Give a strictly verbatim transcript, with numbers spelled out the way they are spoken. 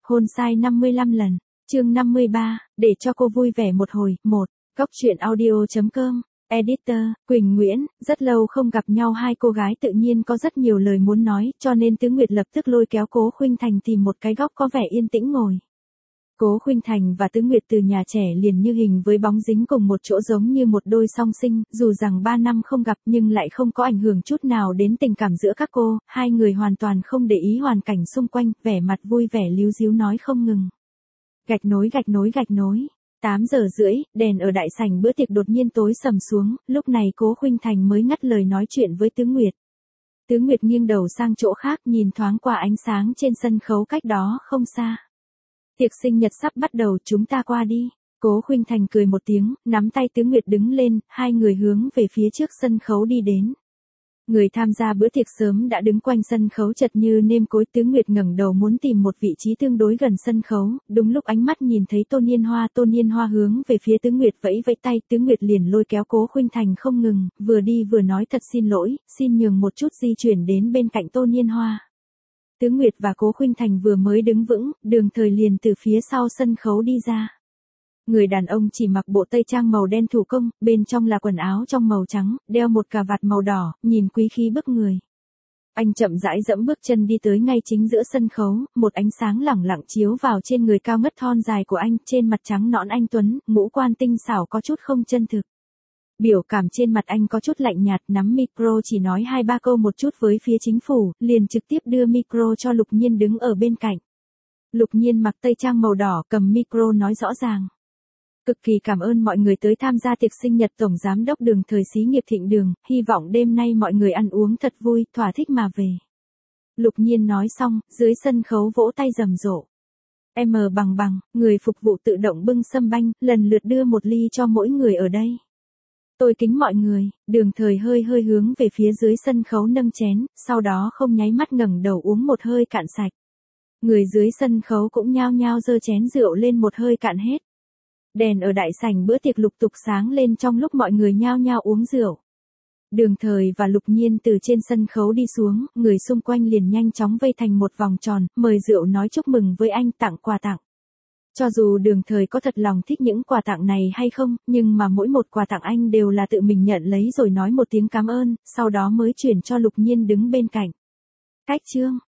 Hôn sai năm mươi lăm lần. Chương năm mươi ba, để cho cô vui vẻ một hồi. một. Góc truyện audio chấm com. Editor, Quỳnh Nguyễn, rất lâu không gặp nhau hai cô gái tự nhiên có rất nhiều lời muốn nói, cho nên Tứ Nguyệt lập tức lôi kéo Cố Khuynh Thành tìm một cái góc có vẻ yên tĩnh ngồi. Cố Khuynh Thành và Tứ Nguyệt từ nhà trẻ liền như hình với bóng dính cùng một chỗ giống như một đôi song sinh, dù rằng ba năm không gặp nhưng lại không có ảnh hưởng chút nào đến tình cảm giữa các cô, hai người hoàn toàn không để ý hoàn cảnh xung quanh, vẻ mặt vui vẻ líu díu nói không ngừng. Gạch nối gạch nối gạch nối. tám giờ rưỡi, đèn ở đại sảnh bữa tiệc đột nhiên tối sầm xuống, lúc này Cố Khuynh Thành mới ngắt lời nói chuyện với Tứ Nguyệt. Tứ Nguyệt nghiêng đầu sang chỗ khác nhìn thoáng qua ánh sáng trên sân khấu cách đó không xa. Tiệc sinh nhật sắp bắt đầu, chúng ta qua đi. Cố Khuynh Thành cười một tiếng, nắm tay Tứ Nguyệt đứng lên, hai người hướng về phía trước sân khấu đi đến. Người tham gia bữa tiệc sớm đã đứng quanh sân khấu chật như nêm cối. Tứ Nguyệt ngẩng đầu muốn tìm một vị trí tương đối gần sân khấu, đúng lúc ánh mắt nhìn thấy Tôn Nhiên Hoa. Tôn Nhiên Hoa hướng về phía Tứ Nguyệt vẫy vẫy tay, Tứ Nguyệt liền lôi kéo Cố Khuynh Thành không ngừng, vừa đi vừa nói thật xin lỗi, xin nhường một chút di chuyển đến bên cạnh Tôn Nhiên Hoa. Tứ Nguyệt và Cố Khuynh Thành vừa mới đứng vững, Đường Thời liền từ phía sau sân khấu đi ra. Người đàn ông chỉ mặc bộ tây trang màu đen thủ công, bên trong là quần áo trong màu trắng, đeo một cà vạt màu đỏ, nhìn quý khí bức người. Anh chậm rãi dẫm bước chân đi tới ngay chính giữa sân khấu, một ánh sáng lẳng lặng chiếu vào trên người cao ngất thon dài của anh, trên mặt trắng nõn anh tuấn, ngũ quan tinh xảo có chút không chân thực. Biểu cảm trên mặt anh có chút lạnh nhạt, nắm micro chỉ nói hai ba câu một chút với phía chính phủ, liền trực tiếp đưa micro cho Lục Nhiên đứng ở bên cạnh. Lục Nhiên mặc tây trang màu đỏ cầm micro nói rõ ràng. Cực kỳ cảm ơn mọi người tới tham gia tiệc sinh nhật Tổng Giám đốc Đường Thời xí nghiệp Thịnh Đường, hy vọng đêm nay mọi người ăn uống thật vui, thỏa thích mà về. Lục Nhiên nói xong, dưới sân khấu vỗ tay rầm rộ. M bằng bằng, người phục vụ tự động bưng sâm banh, lần lượt đưa một ly cho mỗi người ở đây. Tôi kính mọi người. Đường Thời hơi hơi hướng về phía dưới sân khấu nâng chén, sau đó không nháy mắt ngẩng đầu uống một hơi cạn sạch. Người dưới sân khấu cũng nhao nhao giơ chén rượu lên một hơi cạn hết. Đèn ở đại sảnh bữa tiệc lục tục sáng lên trong lúc mọi người nhao nhao uống rượu. Đường Thời và Lục Nhiên từ trên sân khấu đi xuống, người xung quanh liền nhanh chóng vây thành một vòng tròn, mời rượu nói chúc mừng với anh, tặng quà tặng. Cho dù Đường Thời có thật lòng thích những quà tặng này hay không, nhưng mà mỗi một quà tặng anh đều là tự mình nhận lấy rồi nói một tiếng cảm ơn, sau đó mới chuyển cho Lục Nhiên đứng bên cạnh. Cách chương.